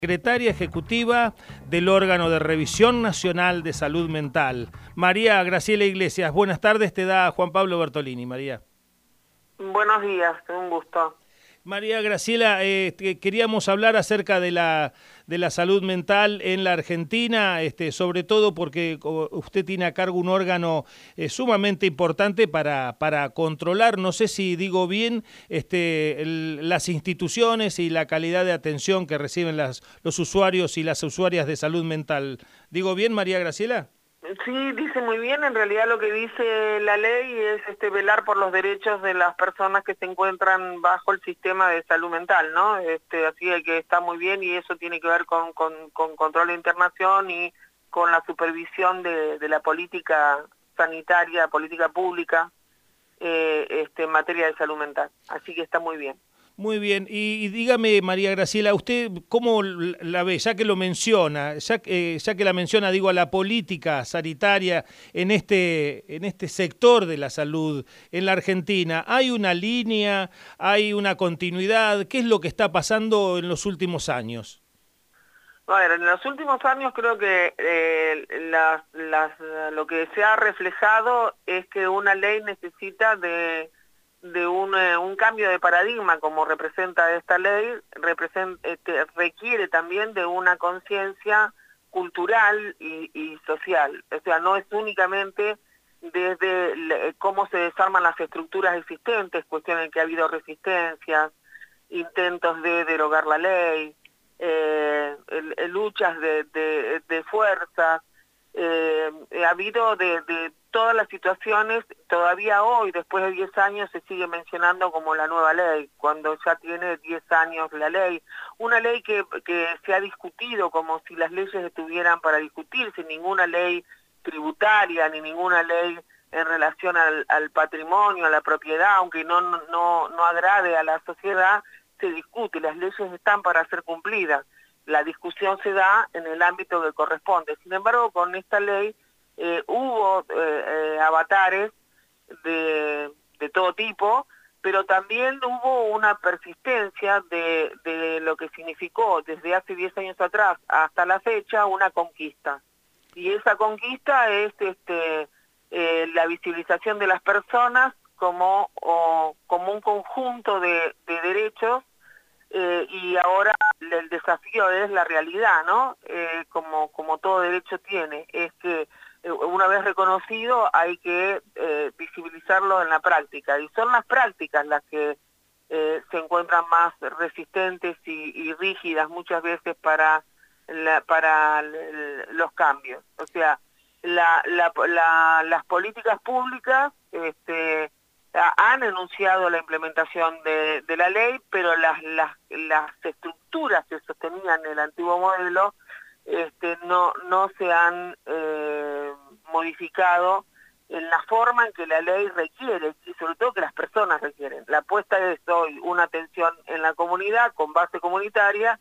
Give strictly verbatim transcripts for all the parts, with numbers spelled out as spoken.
Secretaria Ejecutiva del órgano de Revisión Nacional de Salud Mental, María Graciela Iglesias. Buenas tardes, te da Juan Pablo Bertolini, María. Buenos días, un gusto. María Graciela, eh, queríamos hablar acerca de la, de la salud mental en la Argentina, este, sobre todo porque usted tiene a cargo un órgano eh, sumamente importante para, para controlar, no sé si digo bien, este, el, las instituciones y la calidad de atención que reciben las, los usuarios y las usuarias de salud mental. ¿Digo bien, María Graciela? Sí, dice muy bien. En realidad lo que dice la ley es este velar por los derechos de las personas que se encuentran bajo el sistema de salud mental, ¿no? Este, así que está muy bien, y eso tiene que ver con, con, con control de internación y con la supervisión de, de la política sanitaria, política pública eh, este, en materia de salud mental. Así que está muy bien. Muy bien, y, y dígame, María Graciela, ¿usted cómo la ve? Ya que lo menciona, ya, eh, ya que la menciona, digo, a la política sanitaria en este, en este sector de la salud en la Argentina, ¿hay una línea, hay una continuidad? ¿Qué es lo que está pasando en los últimos años? A ver, en los últimos años creo que eh, las, las, lo que se ha reflejado es que una ley necesita de... de un, eh, un cambio de paradigma, como representa esta ley, represent, este, requiere también de una conciencia cultural y, y social. O sea, no es únicamente desde le, cómo se desarman las estructuras existentes, cuestión en que ha habido resistencias, intentos de derogar la ley, eh, el, el, luchas de, de, de fuerzas, eh, ha habido de, de todas las situaciones. Todavía hoy, después de diez años, se sigue mencionando como la nueva ley, cuando ya tiene diez años la ley. Una ley que, que se ha discutido como si las leyes estuvieran para discutirse, ninguna ley tributaria, ni ninguna ley en relación al, al patrimonio, a la propiedad, aunque no, no, no agrade a la sociedad, se discute, las leyes están para ser cumplidas. La discusión se da en el ámbito que corresponde. Sin embargo, con esta ley eh, hubo eh, eh, avatares de, de todo tipo, pero también hubo una persistencia de, de lo que significó desde hace diez años atrás hasta la fecha una conquista. Y esa conquista es este, eh, la visibilización de las personas como, o, como un conjunto de, de derechos. Eh, y ahora el desafío es la realidad, ¿no? Eh, como, como todo derecho tiene, es que eh, una vez reconocido hay que eh, visibilizarlo en la práctica, y son las prácticas las que eh, se encuentran más resistentes y, y rígidas muchas veces para, la, para los cambios. O sea, la, la, la, las políticas públicas este, han enunciado la implementación de, de la ley, pero las, las, las estructuras que sostenían el antiguo modelo este, no, no se han eh, modificado en la forma en que la ley requiere, y sobre todo que las personas requieren. La apuesta es hoy una atención en la comunidad con base comunitaria,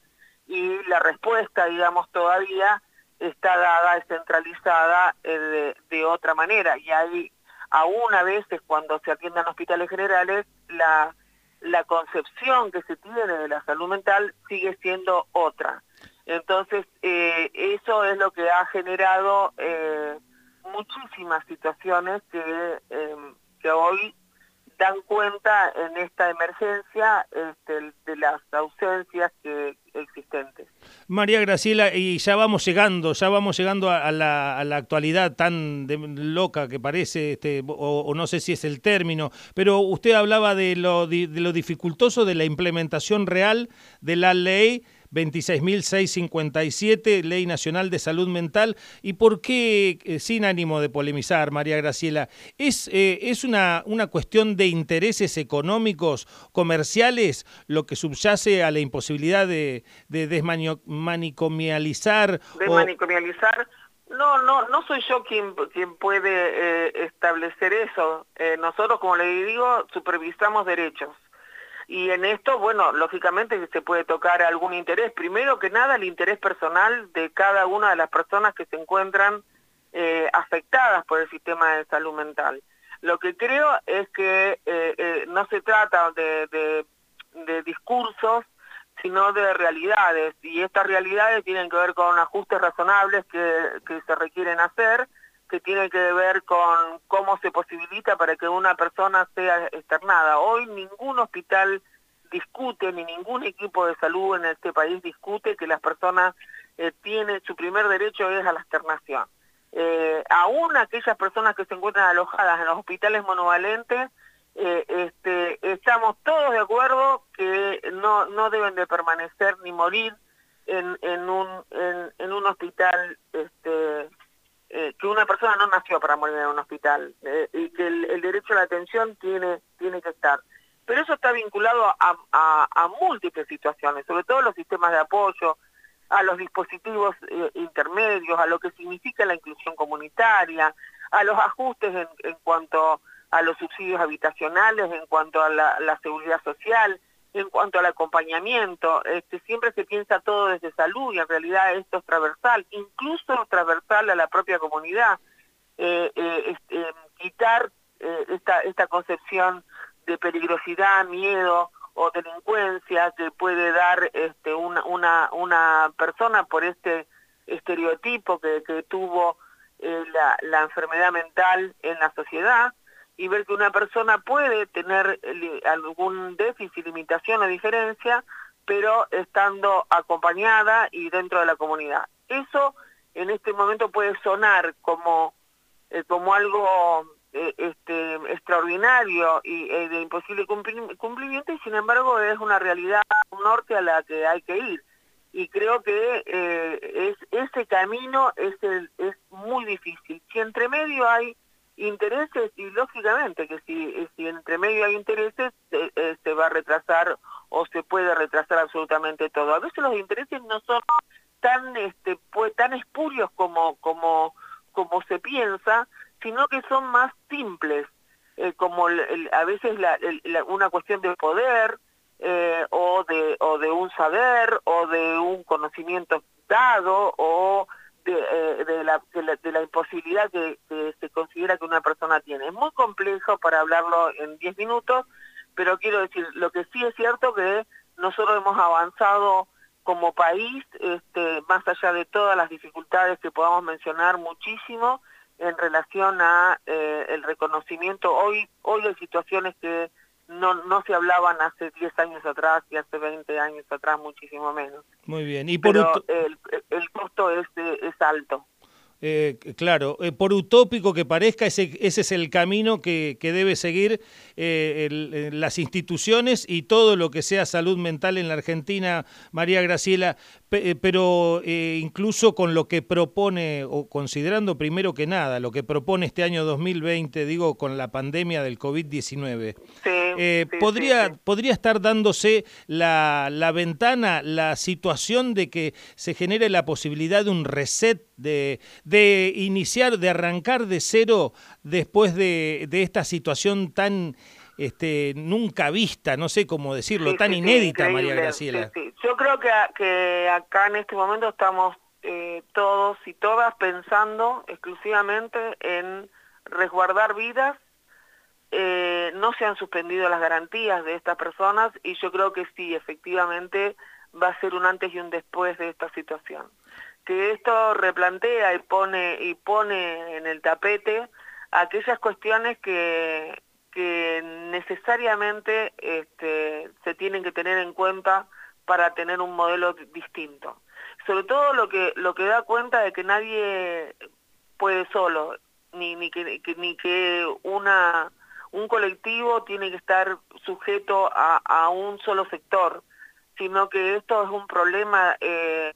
y la respuesta, digamos, todavía está dada, es centralizada eh, de, de otra manera, y hay aún a veces cuando se atienden hospitales generales, la, la concepción que se tiene de la salud mental sigue siendo otra. Entonces, eh, eso es lo que ha generado eh, muchísimas situaciones que, eh, que hoy dan cuenta en esta emergencia este, de las ausencias que existentes. María Graciela, y ya vamos llegando, ya vamos llegando a, a, la, a la actualidad tan de, loca que parece, este, o, o no sé si es el término, pero usted hablaba de lo, de, de lo dificultoso de la implementación real de la ley veintiséis mil seiscientos cincuenta y siete, Ley Nacional de Salud Mental. ¿Y por qué, eh, sin ánimo de polemizar, María Graciela, es, eh, es una, una cuestión de intereses económicos, comerciales, lo que subyace a la imposibilidad de, de desmanicomializar? Desmanicomializar. O... No, no, no soy yo quien, quien puede eh, establecer eso. Eh, nosotros, como le digo, supervisamos derechos. Y en esto, bueno, lógicamente se puede tocar algún interés. Primero que nada, el interés personal de cada una de las personas que se encuentran eh, afectadas por el sistema de salud mental. Lo que creo es que eh, eh, no se trata de, de, de discursos, sino de realidades, y estas realidades tienen que ver con ajustes razonables que, que se requieren hacer, que tienen que ver con cómo se posibilita para que una persona sea externada. Hoy ningún hospital discute, ni ningún equipo de salud en este país discute que las personas eh, tienen, su primer derecho es a la externación. Eh, aún aquellas personas que se encuentran alojadas en los hospitales monovalentes, eh, este, estamos todos de acuerdo que no, no deben de permanecer ni morir en, en, un, en, en un hospital, este, eh, que una persona no nació para morir en un hospital, eh, y que el, el derecho a la atención tiene, tiene que estar. Pero eso está vinculado a, a, a múltiples situaciones, sobre todo los sistemas de apoyo, a los dispositivos eh, intermedios, a lo que significa la inclusión comunitaria, a los ajustes en, en cuanto a los subsidios habitacionales, en cuanto a la, la seguridad social, en cuanto al acompañamiento. Este, siempre se piensa todo desde salud y en realidad esto es transversal, incluso transversal a la propia comunidad. Eh, eh, este, eh, quitar eh, esta, esta concepción de peligrosidad, miedo o delincuencia que puede dar este, una, una, una persona por este estereotipo que, que tuvo eh, la, la enfermedad mental en la sociedad, y ver que una persona puede tener li, algún déficit, limitación o diferencia, pero estando acompañada y dentro de la comunidad. Eso en este momento puede sonar como, eh, como algo Eh, este, extraordinario y eh, de imposible cumplimiento, y sin embargo es una realidad, un norte a la que hay que ir, y creo que eh, es, ese camino es, el, es muy difícil. Si entre medio hay intereses, y lógicamente que si, si entre medio hay intereses, se, eh, se va a retrasar o se puede retrasar absolutamente todo. A veces los intereses no son tan, este, pues, tan espurios como, como, como se piensa, sino que son más simples, eh, como el, el, a veces la, el, la, una cuestión de poder, eh, o, de, o de un saber, o de un conocimiento dado, o de, eh, de, la, de, la, de la imposibilidad que, que se considera que una persona tiene. Es muy complejo para hablarlo en diez minutos, pero quiero decir, lo que sí es cierto que nosotros hemos avanzado como país, este, más allá de todas las dificultades que podamos mencionar, muchísimo, en relación a eh, el reconocimiento. Hoy hoy hay situaciones que no, no se hablaban hace diez años atrás y hace veinte años atrás, muchísimo menos. Muy bien. Y por Pero el, el costo es, es alto. Eh, claro, eh, por utópico que parezca, ese, ese es el camino que, que debe seguir eh, el, eh, las instituciones y todo lo que sea salud mental en la Argentina, María Graciela, P pero eh, incluso con lo que propone, o considerando primero que nada, lo que propone este año dos mil veinte, digo, con la pandemia del COVID diecinueve, sí, eh, sí, podría, sí, sí. podría estar dándose la, la ventana, la situación de que se genere la posibilidad de un reset, de, de iniciar, de arrancar de cero después de, de esta situación tan este, nunca vista, no sé cómo decirlo, Sí, tan sí, inédita, sí, María increíble. Graciela. Sí, sí. Yo creo que, que acá en este momento estamos eh, todos y todas pensando exclusivamente en resguardar vidas. Eh, no se han suspendido las garantías de estas personas, y yo creo que sí, efectivamente va a ser un antes y un después de esta situación. Que esto replantea y pone, y pone en el tapete aquellas cuestiones que, que necesariamente este, se tienen que tener en cuenta para tener un modelo distinto. Sobre todo lo que, lo que da cuenta de que nadie puede solo, ni, ni, que, que, ni que una... un colectivo tiene que estar sujeto a, a un solo sector, sino que esto es un problema, eh,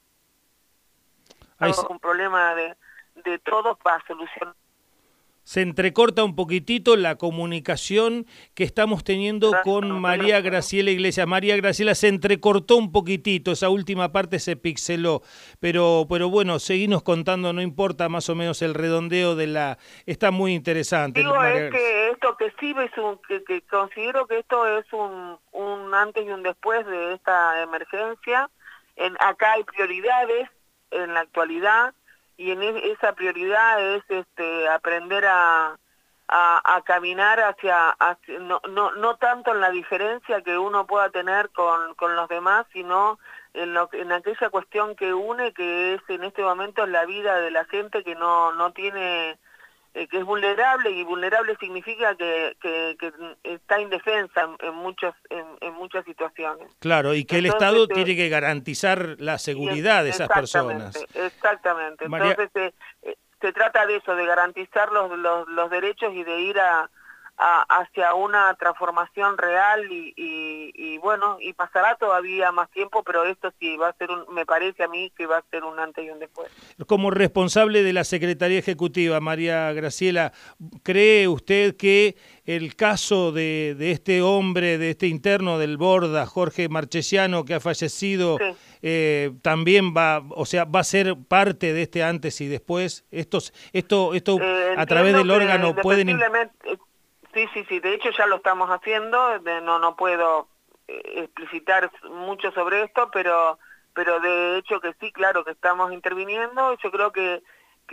Ay, es un problema de, de todos para solucionar. Se entrecorta un poquitito la comunicación que estamos teniendo con María Graciela Iglesias. María Graciela, se entrecortó un poquitito, esa última parte se pixeló, pero, pero bueno, seguinos contando, no importa más o menos el redondeo de la... Está muy interesante. Digo, María... es que esto que sí es un, que, que considero que esto es un, un antes y un después de esta emergencia. En, acá hay prioridades en la actualidad, y en esa prioridad es este, aprender a, a, a caminar hacia, hacia no, no, no tanto en la diferencia que uno pueda tener con, con los demás, sino en, lo, en aquella cuestión que une, que es en este momento la vida de la gente que no, no tiene, eh, que es vulnerable, y vulnerable significa que, que, que está indefensa en, en, muchos, en, en muchas situaciones. Claro, y que Entonces, el Estado eh, tiene que garantizar la seguridad de esas personas. Exactamente, exactamente. María... Entonces, eh, se trata de eso, de garantizar los, los, los derechos y de ir a, a, hacia una transformación real y, y, y bueno, y pasará todavía más tiempo, pero esto sí va a ser, un, me parece a mí que va a ser un antes y un después. Como responsable de la Secretaría Ejecutiva, María Graciela, ¿cree usted que el caso de, de este hombre, de este interno del Borda, Jorge Marchesiano, que ha fallecido, sí. eh, también va, o sea, va a ser parte de este antes y después? Estos, esto, esto eh, a través del órgano pueden... Sí, sí, sí, de hecho ya lo estamos haciendo, de, no, no puedo eh, explicitar mucho sobre esto, pero, pero de hecho que sí, claro, que estamos interviniendo. Yo creo que,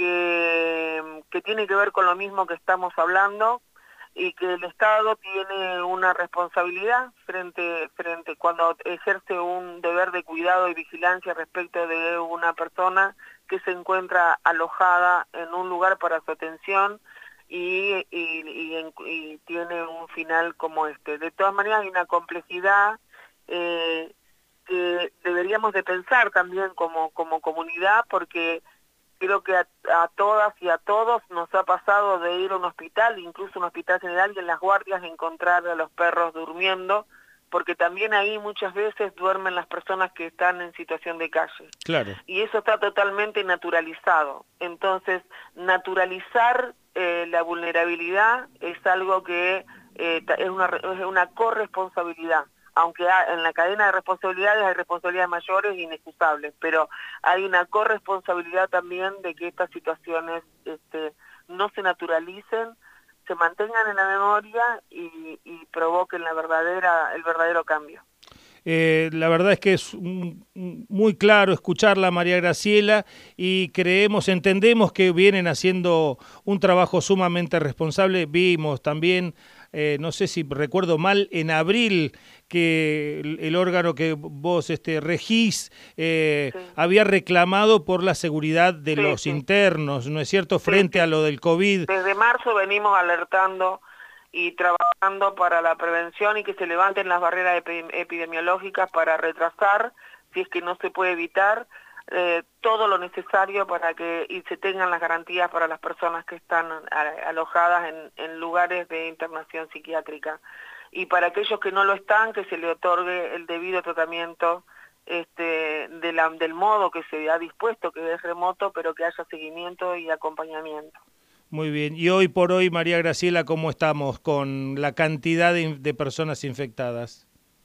que, que tiene que ver con lo mismo que estamos hablando, y que el Estado tiene una responsabilidad frente, frente cuando ejerce un deber de cuidado y vigilancia respecto de una persona que se encuentra alojada en un lugar para su atención y, y, y, y tiene un final como este. De todas maneras hay una complejidad eh, que deberíamos de pensar también como, como comunidad, porque creo que a, a todas y a todos nos ha pasado de ir a un hospital, incluso un hospital general, y en las guardias encontrar a los perros durmiendo, porque también ahí muchas veces duermen las personas que están en situación de calle. Claro. Y eso está totalmente naturalizado. Entonces, naturalizar eh, la vulnerabilidad es algo que eh, es, una, es una corresponsabilidad. Aunque en la cadena de responsabilidades hay responsabilidades mayores e inexcusables, pero hay una corresponsabilidad también de que estas situaciones este, no se naturalicen, se mantengan en la memoria y, y provoquen la verdadera, el verdadero cambio. Eh, la verdad es que es muy claro escucharla, María Graciela, y creemos, entendemos que vienen haciendo un trabajo sumamente responsable. Vimos también, eh, no sé si recuerdo mal, en abril que el, el órgano que vos este, regís eh, sí. había reclamado por la seguridad de sí, los sí. internos, ¿no es cierto?, frente sí, sí. a lo del COVID. Desde marzo venimos alertando y trabajando para la prevención y que se levanten las barreras epidemiológicas para retrasar, si es que no se puede evitar, eh, todo lo necesario para que y se tengan las garantías para las personas que están alojadas en, en lugares de internación psiquiátrica. Y para aquellos que no lo están, que se le otorgue el debido tratamiento este, de la, del modo que se ha dispuesto, que es remoto, pero que haya seguimiento y acompañamiento. Muy bien. Y hoy por hoy, María Graciela, ¿cómo estamos con la cantidad de, de personas infectadas?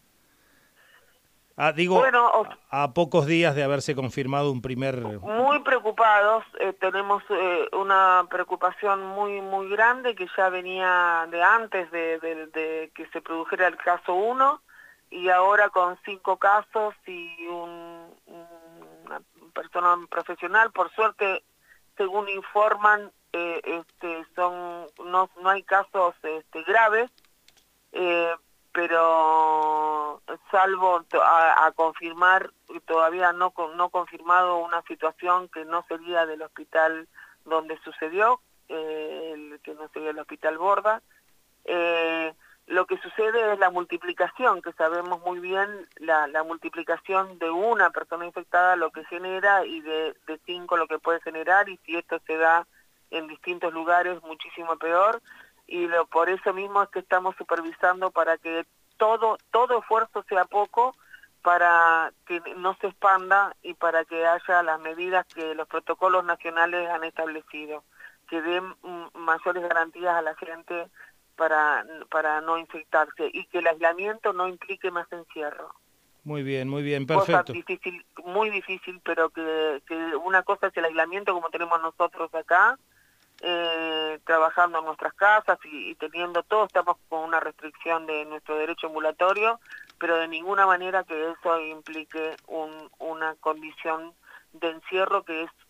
Ah, digo, bueno, a, a pocos días de haberse confirmado un primer... Muy preocupados, eh, tenemos eh, una preocupación muy muy grande que ya venía de antes de, de, de que se produjera el caso uno, y ahora con cinco casos y un, una persona profesional, por suerte, según informan, Eh, este, son no, no hay casos este, graves, eh, pero salvo a, a confirmar, todavía no, no confirmado una situación que no sería del hospital donde sucedió, eh, el, que no sería el hospital Borda. Eh, lo que sucede es la multiplicación, que sabemos muy bien la, la multiplicación de una persona infectada lo que genera, y de, de cinco lo que puede generar, y si esto se da en distintos lugares muchísimo peor, y lo, por eso mismo es que estamos supervisando para que todo todo esfuerzo sea poco, para que no se expanda y para que haya las medidas que los protocolos nacionales han establecido, que den mayores garantías a la gente para, para no infectarse, y que el aislamiento no implique más encierro. Muy bien, muy bien, perfecto. Cosa difícil, muy difícil, pero que, que una cosa es el aislamiento como tenemos nosotros acá, Eh, trabajando en nuestras casas y, y teniendo todo, estamos con una restricción de nuestro derecho ambulatorio, pero de ninguna manera que eso implique un, una condición de encierro, que es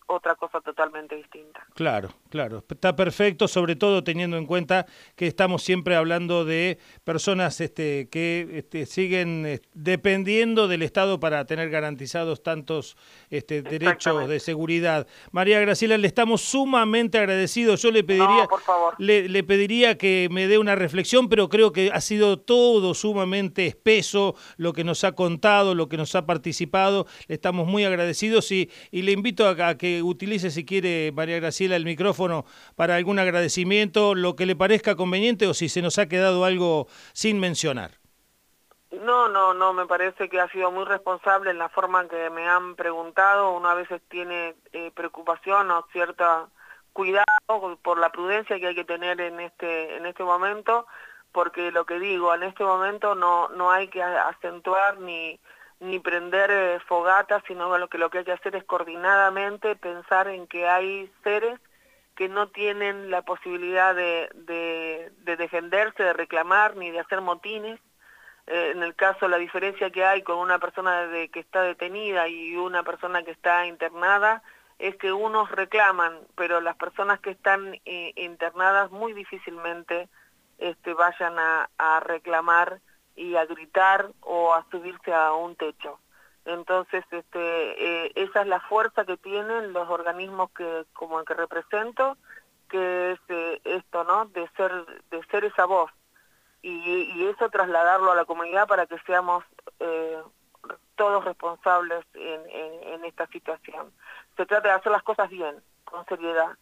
otra cosa totalmente distinta. Claro, claro. Está perfecto, sobre todo teniendo en cuenta que estamos siempre hablando de personas este, que este, siguen eh, dependiendo del Estado para tener garantizados tantos este, derechos de seguridad. María Graciela, le estamos sumamente agradecidos. Yo le pediría, no, por favor. Le, le pediría que me dé una reflexión, pero creo que ha sido todo sumamente espeso lo que nos ha contado, lo que nos ha participado. Le estamos muy agradecidos y, y le invito a, a que utilice, si quiere, María Graciela, el micrófono para algún agradecimiento, lo que le parezca conveniente o si se nos ha quedado algo sin mencionar. No, no, no, me parece que ha sido muy responsable en la forma en que me han preguntado. Uno a veces tiene eh, preocupación o cierta cuidado por la prudencia que hay que tener en este, en este momento, porque lo que digo, en este momento no, no hay que acentuar ni... ni prender eh, fogatas, sino lo que, lo que hay que hacer es coordinadamente pensar en que hay seres que no tienen la posibilidad de, de, de defenderse, de reclamar, ni de hacer motines. Eh, en el caso, la diferencia que hay con una persona de, que está detenida y una persona que está internada, es que unos reclaman, pero las personas que están eh, internadas muy difícilmente este, vayan a, a reclamar y a gritar o a subirse a un techo. Entonces, este, eh, esa es la fuerza que tienen los organismos que, como el que represento, que es eh, esto, ¿no? De ser, de ser esa voz. Y, y eso trasladarlo a la comunidad para que seamos eh, todos responsables en, en, en esta situación. Se trata de hacer las cosas bien, con seriedad.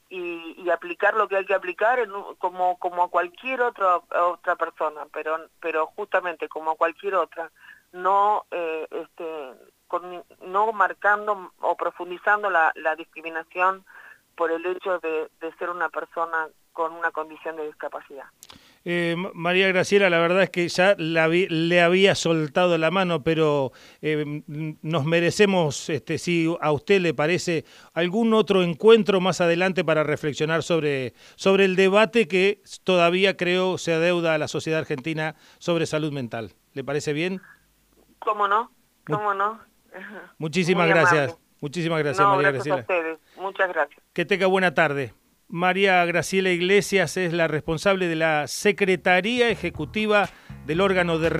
Y, y aplicar lo que hay que aplicar en, como, como a cualquier otra, otra persona, pero, pero justamente como a cualquier otra, no, eh, este, con, no marcando o profundizando la, la discriminación por el hecho de, de ser una persona con una condición de discapacidad. Eh, María Graciela, la verdad es que ya la vi, le había soltado la mano, pero eh, nos merecemos, este, si a usted le parece, algún otro encuentro más adelante para reflexionar sobre, sobre el debate que todavía creo se adeuda a la sociedad argentina sobre salud mental. ¿Le parece bien? ¿Cómo no? ¿Cómo no? Muchísimas Muy gracias. amable. Muchísimas gracias, no, María gracias Graciela. a ustedes. Muchas gracias. Que tenga buena tarde. María Graciela Iglesias es la responsable de la Secretaría Ejecutiva del órgano de